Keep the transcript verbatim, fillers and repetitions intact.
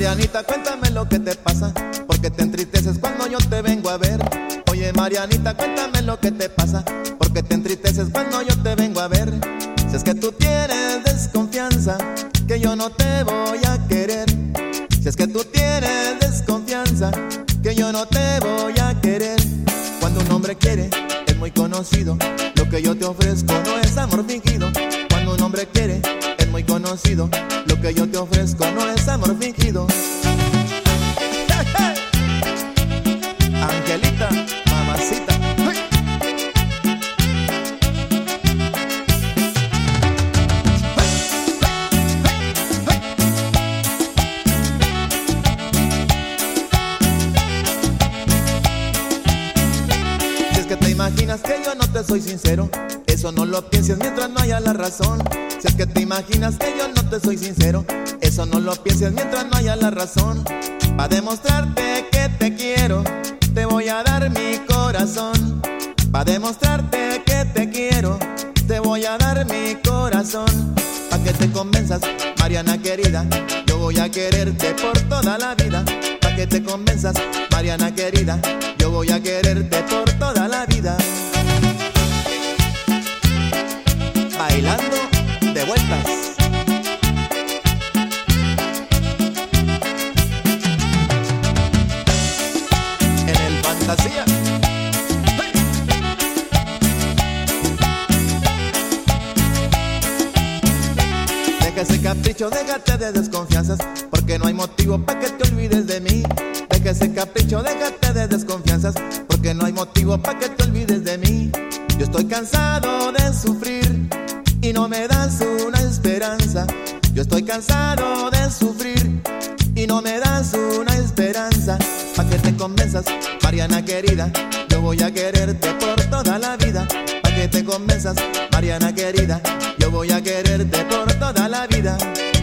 Marianita, cuéntame lo que te pasa, porque te entristeces cuando yo te vengo a ver. Oye, Marianita, cuéntame lo que te pasa, porque te entristeces cuando yo te vengo a ver. Si es que tú tienes desconfianza, que yo no te voy a querer. Si es que tú tienes desconfianza, que yo no te voy a querer. Cuando un hombre quiere, es muy conocido. Lo que yo te ofrezco no es amor fingido. Cuando un hombre quiere, es muy conocido. Lo que yo te ofrezco no es amor fingido. Hey, hey. Angelita, mamacita. Hey. Que te imaginas que yo no te soy sincero, eso no lo pienses mientras no haya la razón. Si es que te imaginas que yo no te soy sincero, eso no lo pienses mientras no haya la razón. Pa' demostrarte que te quiero, te voy a dar mi corazón. Pa' demostrarte que te quiero, te voy a dar mi corazón. Pa' que te convenzas, Mariana querida, yo voy a quererte por toda la vida. Pa' que te convenzas, Mariana querida, yo voy a quererte por toda la vida. Bailando de vueltas. En el Fantasía. ¡Hey! Deja ese capricho, déjate de desconfianzas, porque no hay motivo para que te olvides de mí. Deja ese capricho, déjate de desconfianzas, porque no hay motivo para que te olvides de mí. Yo estoy cansado de sufrir y no me das una esperanza. Yo estoy cansado de sufrir y no me das una esperanza. Pa' que te convenzas, Mariana querida, yo voy a quererte por toda la vida. Pa' que te convenzas, Mariana querida, yo voy a quererte por toda la vida.